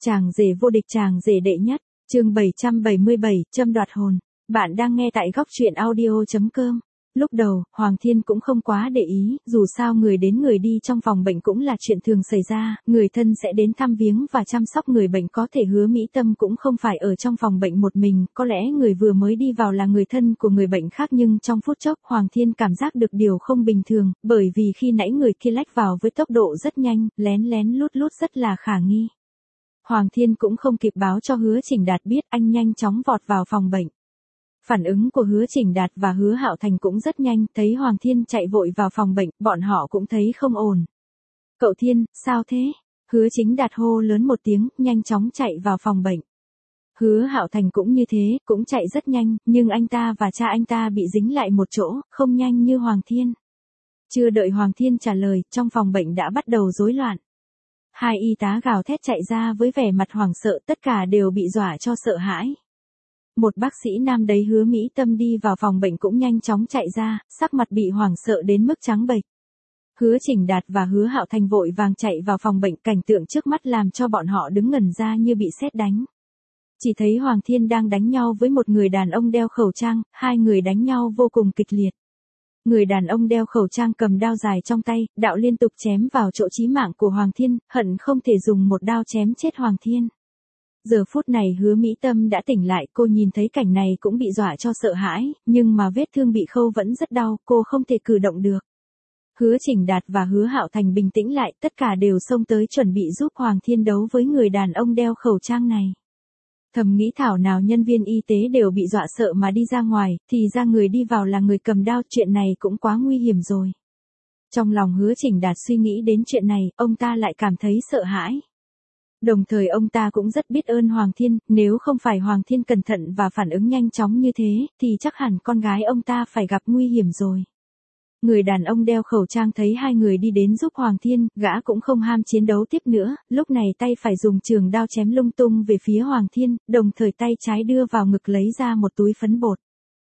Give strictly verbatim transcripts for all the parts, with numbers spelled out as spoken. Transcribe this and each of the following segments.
Chàng rể vô địch, chàng rể đệ nhất, chương bảy trăm bảy mươi bảy, châm đoạt hồn. Bạn đang nghe tại góc truyện audio chấm com. Lúc đầu, Hoàng Thiên cũng không quá để ý, dù sao người đến người đi trong phòng bệnh cũng là chuyện thường xảy ra, người thân sẽ đến thăm viếng và chăm sóc người bệnh, có thể Hứa Mỹ Tâm cũng không phải ở trong phòng bệnh một mình, có lẽ người vừa mới đi vào là người thân của người bệnh khác, nhưng trong phút chốc Hoàng Thiên cảm giác được điều không bình thường, bởi vì khi nãy người kia lách vào với tốc độ rất nhanh, lén lén lút lút rất là khả nghi. Hoàng Thiên cũng không kịp báo cho Hứa Chỉnh Đạt biết, anh nhanh chóng vọt vào phòng bệnh. Phản ứng của Hứa Chỉnh Đạt và Hứa Hạo Thành cũng rất nhanh, thấy Hoàng Thiên chạy vội vào phòng bệnh, bọn họ cũng thấy không ổn. Cậu Thiên, sao thế? Hứa Chính Đạt hô lớn một tiếng, nhanh chóng chạy vào phòng bệnh. Hứa Hạo Thành cũng như thế, cũng chạy rất nhanh, nhưng anh ta và cha anh ta bị dính lại một chỗ, không nhanh như Hoàng Thiên. Chưa đợi Hoàng Thiên trả lời, trong phòng bệnh đã bắt đầu rối loạn. Hai y tá gào thét chạy ra với vẻ mặt hoảng sợ, tất cả đều bị dọa cho sợ hãi. Một bác sĩ nam đấy Hứa Mỹ Tâm đi vào phòng bệnh cũng nhanh chóng chạy ra, sắc mặt bị hoảng sợ đến mức trắng bệch. Hứa Chỉnh Đạt và Hứa Hạo Thành vội vàng chạy vào phòng bệnh, cảnh tượng trước mắt làm cho bọn họ đứng ngẩn ra như bị sét đánh. Chỉ thấy Hoàng Thiên đang đánh nhau với một người đàn ông đeo khẩu trang, hai người đánh nhau vô cùng kịch liệt. Người đàn ông đeo khẩu trang cầm đao dài trong tay, đạo liên tục chém vào chỗ chí mạng của Hoàng Thiên, hận không thể dùng một đao chém chết Hoàng Thiên. Giờ phút này Hứa Mỹ Tâm đã tỉnh lại, cô nhìn thấy cảnh này cũng bị dọa cho sợ hãi, nhưng mà vết thương bị khâu vẫn rất đau, cô không thể cử động được. Hứa Chỉnh Đạt và Hứa Hạo Thành bình tĩnh lại, tất cả đều xông tới chuẩn bị giúp Hoàng Thiên đấu với người đàn ông đeo khẩu trang này. Thầm nghĩ thảo nào nhân viên y tế đều bị dọa sợ mà đi ra ngoài, thì ra người đi vào là người cầm đao, chuyện này cũng quá nguy hiểm rồi. Trong lòng Hứa Chỉnh Đạt suy nghĩ đến chuyện này, ông ta lại cảm thấy sợ hãi. Đồng thời ông ta cũng rất biết ơn Hoàng Thiên, nếu không phải Hoàng Thiên cẩn thận và phản ứng nhanh chóng như thế, thì chắc hẳn con gái ông ta phải gặp nguy hiểm rồi. Người đàn ông đeo khẩu trang thấy hai người đi đến giúp Hoàng Thiên, gã cũng không ham chiến đấu tiếp nữa, lúc này tay phải dùng trường đao chém lung tung về phía Hoàng Thiên, đồng thời tay trái đưa vào ngực lấy ra một túi phấn bột.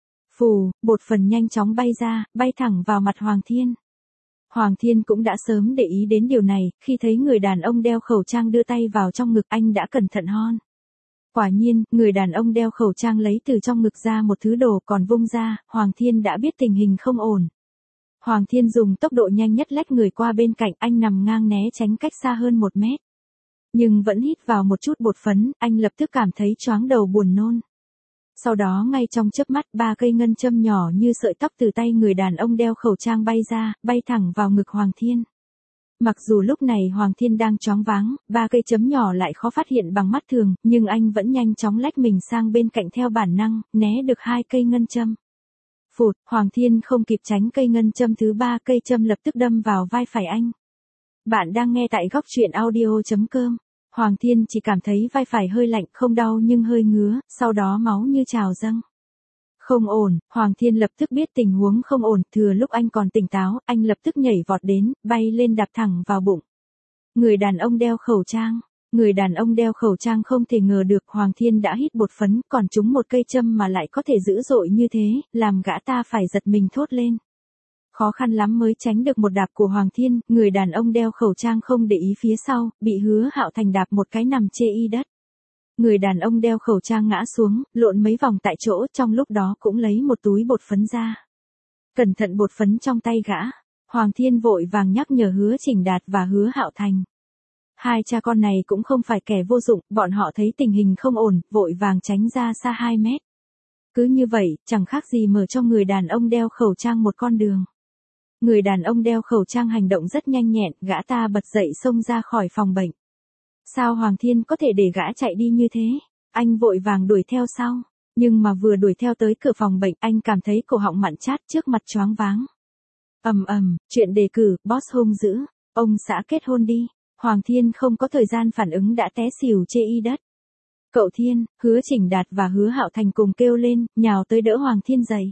Phù, bột phần nhanh chóng bay ra, bay thẳng vào mặt Hoàng Thiên. Hoàng Thiên cũng đã sớm để ý đến điều này, khi thấy người đàn ông đeo khẩu trang đưa tay vào trong ngực, anh đã cẩn thận hơn. Quả nhiên, người đàn ông đeo khẩu trang lấy từ trong ngực ra một thứ đồ còn vung ra, Hoàng Thiên đã biết tình hình không ổn. Hoàng Thiên dùng tốc độ nhanh nhất lách người qua bên cạnh, anh nằm ngang né tránh cách xa hơn một mét. Nhưng vẫn hít vào một chút bột phấn, anh lập tức cảm thấy choáng đầu buồn nôn. Sau đó ngay trong chớp mắt, ba cây ngân châm nhỏ như sợi tóc từ tay người đàn ông đeo khẩu trang bay ra, bay thẳng vào ngực Hoàng Thiên. Mặc dù lúc này Hoàng Thiên đang choáng váng, ba cây chấm nhỏ lại khó phát hiện bằng mắt thường, nhưng anh vẫn nhanh chóng lách mình sang bên cạnh theo bản năng, né được hai cây ngân châm. Phụt, Hoàng Thiên không kịp tránh cây ngân châm thứ ba, cây châm lập tức đâm vào vai phải anh. Bạn đang nghe tại góc truyện audio chấm com. Hoàng Thiên chỉ cảm thấy vai phải hơi lạnh, không đau nhưng hơi ngứa, sau đó máu như trào dâng. Không ổn, Hoàng Thiên lập tức biết tình huống không ổn, thừa lúc anh còn tỉnh táo, anh lập tức nhảy vọt đến, bay lên đạp thẳng vào bụng. Người đàn ông đeo khẩu trang. Người đàn ông đeo khẩu trang không thể ngờ được Hoàng Thiên đã hít bột phấn, còn trúng một cây châm mà lại có thể dữ dội như thế, làm gã ta phải giật mình thốt lên. Khó khăn lắm mới tránh được một đạp của Hoàng Thiên, người đàn ông đeo khẩu trang không để ý phía sau, bị Hứa Hạo Thành đạp một cái nằm chê y đất. Người đàn ông đeo khẩu trang ngã xuống, lộn mấy vòng tại chỗ, trong lúc đó cũng lấy một túi bột phấn ra. Cẩn thận bột phấn trong tay gã. Hoàng Thiên vội vàng nhắc nhở Hứa Chỉnh Đạt và Hứa Hạo Thành. Hai cha con này cũng không phải kẻ vô dụng, bọn họ thấy tình hình không ổn, vội vàng tránh ra xa hai mét. Cứ như vậy, chẳng khác gì mở cho người đàn ông đeo khẩu trang một con đường. Người đàn ông đeo khẩu trang hành động rất nhanh nhẹn, gã ta bật dậy xông ra khỏi phòng bệnh. Sao Hoàng Thiên có thể để gã chạy đi như thế? Anh vội vàng đuổi theo sau. Nhưng mà vừa đuổi theo tới cửa phòng bệnh, anh cảm thấy cổ họng mặn chát, trước mặt choáng váng. Ầm ầm, chuyện đề cử, boss hung dữ, ông xã kết hôn đi. Hoàng Thiên không có thời gian phản ứng đã té xỉu chê y đất. Cậu Thiên, Hứa Chỉnh Đạt và Hứa Hạo Thành cùng kêu lên, nhào tới đỡ Hoàng Thiên dậy.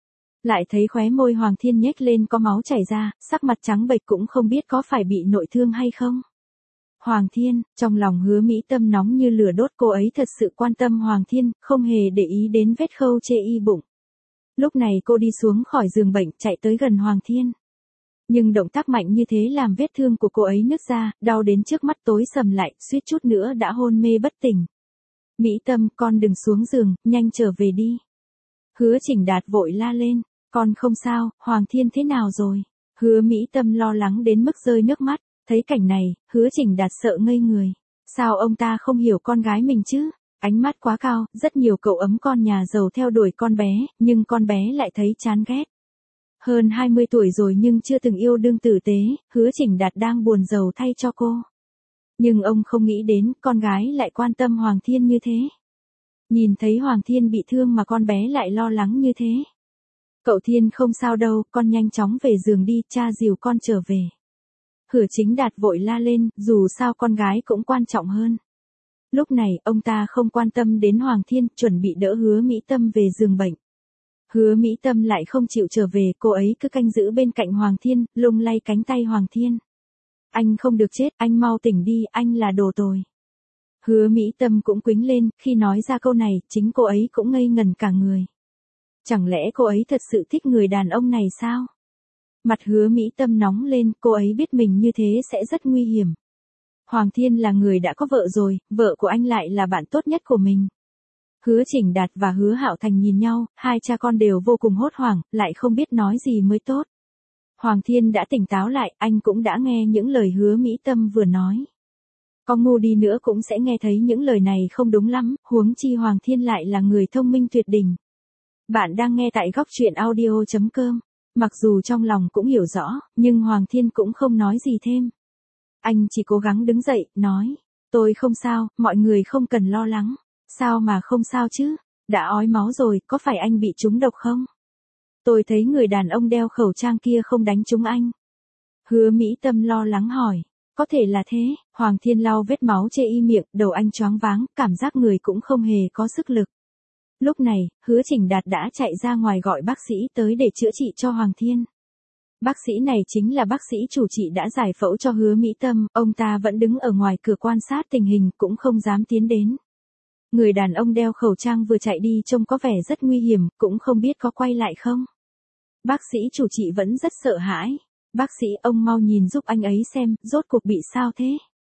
Lại thấy khóe môi Hoàng Thiên nhếch lên có máu chảy ra, sắc mặt trắng bệch cũng không biết có phải bị nội thương hay không. Hoàng Thiên, trong lòng Hứa Mỹ Tâm nóng như lửa đốt, cô ấy thật sự quan tâm Hoàng Thiên, không hề để ý đến vết khâu chê y bụng. Lúc này cô đi xuống khỏi giường bệnh, chạy tới gần Hoàng Thiên. Nhưng động tác mạnh như thế làm vết thương của cô ấy nứt ra, đau đến trước mắt tối sầm lại, suýt chút nữa đã hôn mê bất tỉnh. Mỹ Tâm, con đừng xuống giường, nhanh trở về đi. Hứa Chỉnh Đạt vội la lên, con không sao, Hoàng Thiên thế nào rồi? Hứa Mỹ Tâm lo lắng đến mức rơi nước mắt, thấy cảnh này, Hứa Chỉnh Đạt sợ ngây người. Sao ông ta không hiểu con gái mình chứ? Ánh mắt quá cao, rất nhiều cậu ấm con nhà giàu theo đuổi con bé, nhưng con bé lại thấy chán ghét. Hơn hai mươi tuổi rồi nhưng chưa từng yêu đương tử tế, Hứa Chỉnh Đạt đang buồn rầu thay cho cô. Nhưng ông không nghĩ đến con gái lại quan tâm Hoàng Thiên như thế. Nhìn thấy Hoàng Thiên bị thương mà con bé lại lo lắng như thế. Cậu Thiên không sao đâu, con nhanh chóng về giường đi, cha dìu con trở về. Hứa Chính Đạt vội la lên, dù sao con gái cũng quan trọng hơn. Lúc này, ông ta không quan tâm đến Hoàng Thiên, chuẩn bị đỡ Hứa Mỹ Tâm về giường bệnh. Hứa Mỹ Tâm lại không chịu trở về, cô ấy cứ canh giữ bên cạnh Hoàng Thiên, lung lay cánh tay Hoàng Thiên. Anh không được chết, anh mau tỉnh đi, anh là đồ tồi. Hứa Mỹ Tâm cũng quĩnh lên, khi nói ra câu này, chính cô ấy cũng ngây ngần cả người. Chẳng lẽ cô ấy thật sự thích người đàn ông này sao? Mặt Hứa Mỹ Tâm nóng lên, cô ấy biết mình như thế sẽ rất nguy hiểm. Hoàng Thiên là người đã có vợ rồi, vợ của anh lại là bạn tốt nhất của mình. Hứa Chỉnh Đạt và Hứa Hạo Thành nhìn nhau, hai cha con đều vô cùng hốt hoảng, lại không biết nói gì mới tốt. Hoàng Thiên đã tỉnh táo lại, anh cũng đã nghe những lời Hứa Mỹ Tâm vừa nói. Có ngu đi nữa cũng sẽ nghe thấy những lời này không đúng lắm, huống chi Hoàng Thiên lại là người thông minh tuyệt đỉnh. Bạn đang nghe tại góc truyện audio chấm com. Mặc dù trong lòng cũng hiểu rõ, nhưng Hoàng Thiên cũng không nói gì thêm. Anh chỉ cố gắng đứng dậy, nói, tôi không sao, mọi người không cần lo lắng. Sao mà không sao chứ? Đã ói máu rồi, có phải anh bị trúng độc không? Tôi thấy người đàn ông đeo khẩu trang kia không đánh trúng anh. Hứa Mỹ Tâm lo lắng hỏi, có thể là thế. Hoàng Thiên lau vết máu chê y miệng, đầu anh choáng váng, cảm giác người cũng không hề có sức lực. Lúc này, Hứa Chỉnh Đạt đã chạy ra ngoài gọi bác sĩ tới để chữa trị cho Hoàng Thiên. Bác sĩ này chính là bác sĩ chủ trị đã giải phẫu cho Hứa Mỹ Tâm, ông ta vẫn đứng ở ngoài cửa quan sát tình hình, cũng không dám tiến đến. Người đàn ông đeo khẩu trang vừa chạy đi trông có vẻ rất nguy hiểm, cũng không biết có quay lại không. Bác sĩ chủ trị vẫn rất sợ hãi. Bác sĩ, ông mau nhìn giúp anh ấy xem, rốt cuộc bị sao thế?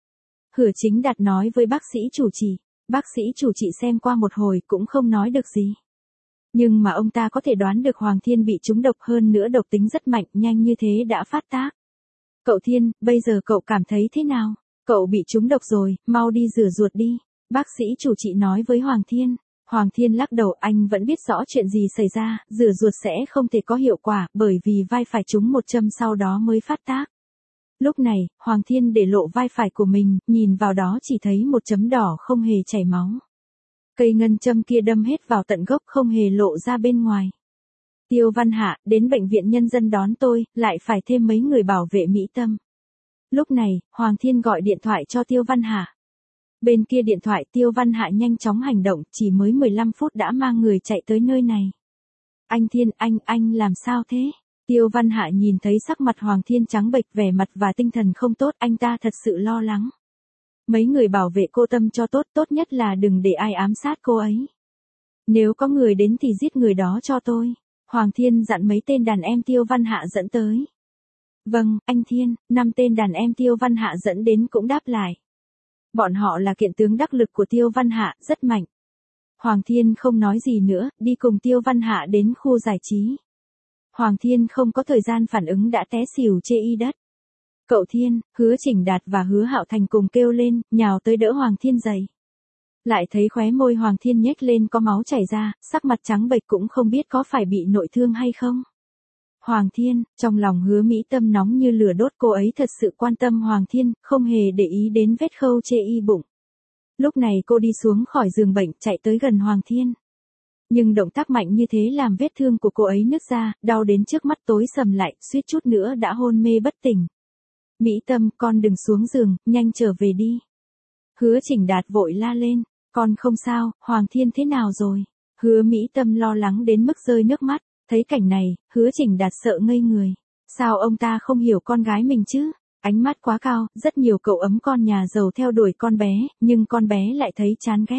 Hứa Chính Đạt nói với bác sĩ chủ trị. Bác sĩ chủ trị xem qua một hồi cũng không nói được gì. Nhưng mà ông ta có thể đoán được Hoàng Thiên bị trúng độc, hơn nữa độc tính rất mạnh, nhanh như thế đã phát tác. Cậu Thiên, bây giờ cậu cảm thấy thế nào? Cậu bị trúng độc rồi, mau đi rửa ruột đi. Bác sĩ chủ trị nói với Hoàng Thiên. Hoàng Thiên lắc đầu, anh vẫn biết rõ chuyện gì xảy ra, rửa ruột sẽ không thể có hiệu quả, bởi vì vai phải trúng một châm sau đó mới phát tác. Lúc này, Hoàng Thiên để lộ vai phải của mình, nhìn vào đó chỉ thấy một chấm đỏ không hề chảy máu. Cây ngân châm kia đâm hết vào tận gốc, không hề lộ ra bên ngoài. Tiêu Văn Hạ, đến bệnh viện nhân dân đón tôi, lại phải thêm mấy người bảo vệ Mỹ Tâm. Lúc này, Hoàng Thiên gọi điện thoại cho Tiêu Văn Hạ. Bên kia điện thoại, Tiêu Văn Hạ nhanh chóng hành động, chỉ mới mười lăm phút đã mang người chạy tới nơi này. Anh Thiên, anh, anh làm sao thế? Tiêu Văn Hạ nhìn thấy sắc mặt Hoàng Thiên trắng bệch, vẻ mặt và tinh thần không tốt, anh ta thật sự lo lắng. Mấy người bảo vệ cô tâm cho tốt, tốt nhất là đừng để ai ám sát cô ấy. Nếu có người đến thì giết người đó cho tôi. Hoàng Thiên dặn mấy tên đàn em Tiêu Văn Hạ dẫn tới. Vâng, anh Thiên, năm tên đàn em Tiêu Văn Hạ dẫn đến cũng đáp lại. Bọn họ là kiện tướng đắc lực của Tiêu Văn Hạ, rất mạnh. Hoàng Thiên không nói gì nữa, đi cùng Tiêu Văn Hạ đến khu giải trí. Hoàng Thiên không có thời gian phản ứng đã té xỉu chê y đất. Cậu Thiên, Hứa Chỉnh Đạt và Hứa Hạo Thành cùng kêu lên, nhào tới đỡ Hoàng Thiên dậy. Lại thấy khóe môi Hoàng Thiên nhếch lên có máu chảy ra, sắc mặt trắng bệch cũng không biết có phải bị nội thương hay không. Hoàng Thiên, trong lòng Hứa Mỹ Tâm nóng như lửa đốt, cô ấy thật sự quan tâm Hoàng Thiên, không hề để ý đến vết khâu chê y bụng. Lúc này cô đi xuống khỏi giường bệnh, chạy tới gần Hoàng Thiên. Nhưng động tác mạnh như thế làm vết thương của cô ấy nứt ra, đau đến trước mắt tối sầm lại, suýt chút nữa đã hôn mê bất tỉnh. Mỹ Tâm, con đừng xuống giường, nhanh trở về đi. Hứa Chỉnh Đạt vội la lên, con không sao, Hoàng Thiên thế nào rồi? Hứa Mỹ Tâm lo lắng đến mức rơi nước mắt, thấy cảnh này, Hứa Chỉnh Đạt sợ ngây người. Sao ông ta không hiểu con gái mình chứ? Ánh mắt quá cao, rất nhiều cậu ấm con nhà giàu theo đuổi con bé, nhưng con bé lại thấy chán ghét.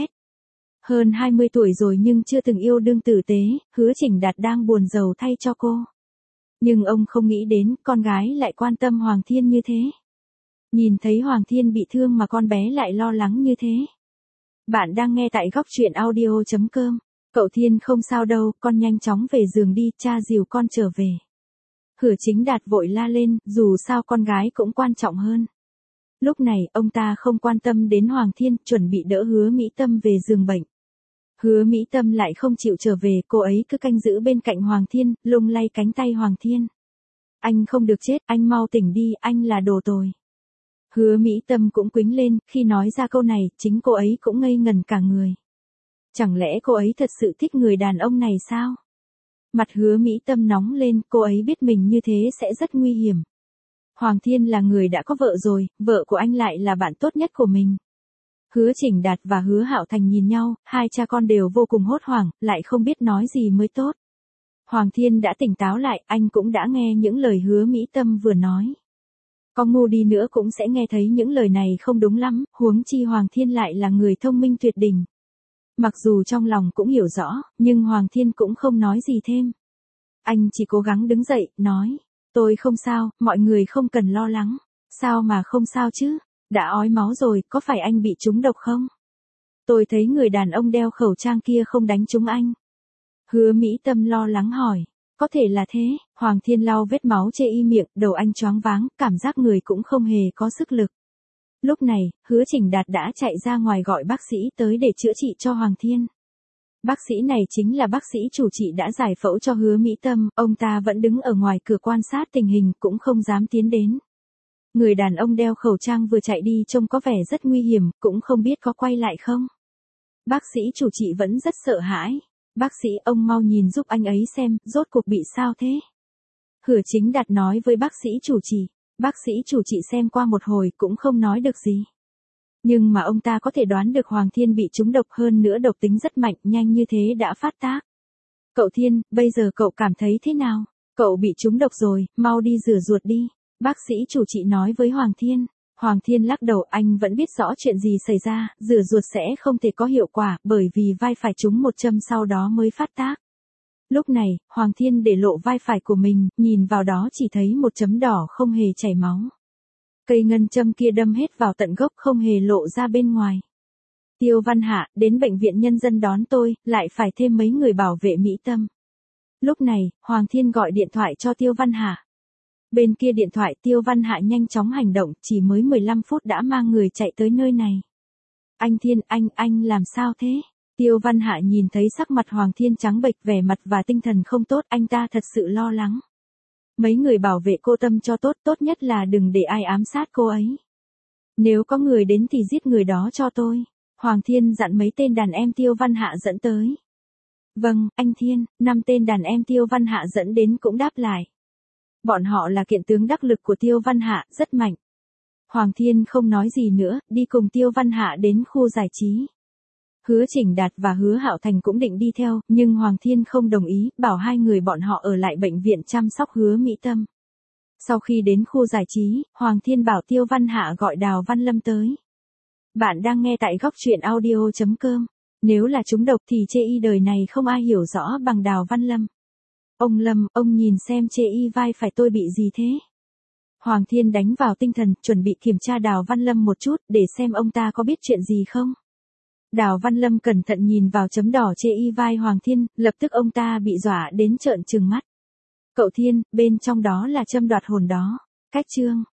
Hơn hai mươi tuổi rồi nhưng chưa từng yêu đương tử tế, Hứa Chỉnh Đạt đang buồn rầu thay cho cô. Nhưng ông không nghĩ đến con gái lại quan tâm Hoàng Thiên như thế. Nhìn thấy Hoàng Thiên bị thương mà con bé lại lo lắng như thế. Bạn đang nghe tại góc truyện audio.com. Cậu Thiên không sao đâu, con nhanh chóng về giường đi, cha dìu con trở về. Hứa Chính Đạt vội la lên, dù sao con gái cũng quan trọng hơn. Lúc này, ông ta không quan tâm đến Hoàng Thiên, chuẩn bị đỡ Hứa Mỹ Tâm về giường bệnh. Hứa Mỹ Tâm lại không chịu trở về, cô ấy cứ canh giữ bên cạnh Hoàng Thiên, lung lay cánh tay Hoàng Thiên. Anh không được chết, anh mau tỉnh đi, anh là đồ tồi. Hứa Mỹ Tâm cũng quĩnh lên, khi nói ra câu này, chính cô ấy cũng ngây ngần cả người. Chẳng lẽ cô ấy thật sự thích người đàn ông này sao? Mặt Hứa Mỹ Tâm nóng lên, cô ấy biết mình như thế sẽ rất nguy hiểm. Hoàng Thiên là người đã có vợ rồi, vợ của anh lại là bạn tốt nhất của mình. Hứa Chỉnh Đạt và Hứa Hạo Thành nhìn nhau, hai cha con đều vô cùng hốt hoảng, lại không biết nói gì mới tốt. Hoàng Thiên đã tỉnh táo lại, anh cũng đã nghe những lời Hứa Mỹ Tâm vừa nói. Có ngu đi nữa cũng sẽ nghe thấy những lời này không đúng lắm, huống chi Hoàng Thiên lại là người thông minh tuyệt đỉnh. Mặc dù trong lòng cũng hiểu rõ, nhưng Hoàng Thiên cũng không nói gì thêm. Anh chỉ cố gắng đứng dậy, nói, tôi không sao, mọi người không cần lo lắng. Sao mà không sao chứ? Đã ói máu rồi, có phải anh bị trúng độc không? Tôi thấy người đàn ông đeo khẩu trang kia không đánh trúng anh. Hứa Mỹ Tâm lo lắng hỏi, có thể là thế. Hoàng Thiên lau vết máu chê y miệng, đầu anh choáng váng, cảm giác người cũng không hề có sức lực. Lúc này, Hứa Chỉnh Đạt đã chạy ra ngoài gọi bác sĩ tới để chữa trị cho Hoàng Thiên. Bác sĩ này chính là bác sĩ chủ trị đã giải phẫu cho Hứa Mỹ Tâm, ông ta vẫn đứng ở ngoài cửa quan sát tình hình, cũng không dám tiến đến. Người đàn ông đeo khẩu trang vừa chạy đi trông có vẻ rất nguy hiểm, cũng không biết có quay lại không. Bác sĩ chủ trị vẫn rất sợ hãi. Bác sĩ, ông mau nhìn giúp anh ấy xem, rốt cuộc bị sao thế? Hứa Chính Đạt nói với bác sĩ chủ trị. Bác sĩ chủ trị xem qua một hồi cũng không nói được gì. Nhưng mà ông ta có thể đoán được Hoàng Thiên bị trúng độc, hơn nữa độc tính rất mạnh, nhanh như thế đã phát tác. Cậu Thiên, bây giờ cậu cảm thấy thế nào? Cậu bị trúng độc rồi, mau đi rửa ruột đi. Bác sĩ chủ trị nói với Hoàng Thiên. Hoàng Thiên lắc đầu, anh vẫn biết rõ chuyện gì xảy ra, rửa ruột sẽ không thể có hiệu quả, bởi vì vai phải trúng một châm sau đó mới phát tác. Lúc này, Hoàng Thiên để lộ vai phải của mình, nhìn vào đó chỉ thấy một chấm đỏ không hề chảy máu. Cây ngân châm kia đâm hết vào tận gốc, không hề lộ ra bên ngoài. Tiêu Văn Hạ, đến bệnh viện nhân dân đón tôi, lại phải thêm mấy người bảo vệ Mỹ Tâm. Lúc này, Hoàng Thiên gọi điện thoại cho Tiêu Văn Hạ. Bên kia điện thoại, Tiêu Văn Hạ nhanh chóng hành động, chỉ mới mười lăm phút đã mang người chạy tới nơi này. Anh Thiên, anh, anh làm sao thế? Tiêu Văn Hạ nhìn thấy sắc mặt Hoàng Thiên trắng bệch, vẻ mặt và tinh thần không tốt, anh ta thật sự lo lắng. Mấy người bảo vệ cô Tâm cho tốt, tốt nhất là đừng để ai ám sát cô ấy. Nếu có người đến thì giết người đó cho tôi. Hoàng Thiên dặn mấy tên đàn em Tiêu Văn Hạ dẫn tới. Vâng, anh Thiên, năm tên đàn em Tiêu Văn Hạ dẫn đến cũng đáp lại. Bọn họ là kiện tướng đắc lực của Tiêu Văn Hạ, rất mạnh. Hoàng Thiên không nói gì nữa, đi cùng Tiêu Văn Hạ đến khu giải trí. Hứa Chỉnh Đạt và Hứa Hạo Thành cũng định đi theo, nhưng Hoàng Thiên không đồng ý, bảo hai người bọn họ ở lại bệnh viện chăm sóc Hứa Mỹ Tâm. Sau khi đến khu giải trí, Hoàng Thiên bảo Tiêu Văn Hạ gọi Đào Văn Lâm tới. Bạn đang nghe tại góc truyện audio.com. Nếu là trúng độc thì chê y đời này không ai hiểu rõ bằng Đào Văn Lâm. Ông Lâm, ông nhìn xem chê y vai phải tôi bị gì thế? Hoàng Thiên đánh vào tinh thần, chuẩn bị kiểm tra Đào Văn Lâm một chút, để xem ông ta có biết chuyện gì không. Đào Văn Lâm cẩn thận nhìn vào chấm đỏ chê y vai Hoàng Thiên, lập tức ông ta bị dọa đến trợn trừng mắt. Cậu Thiên, bên trong đó là châm đoạt hồn đó. Cách chương.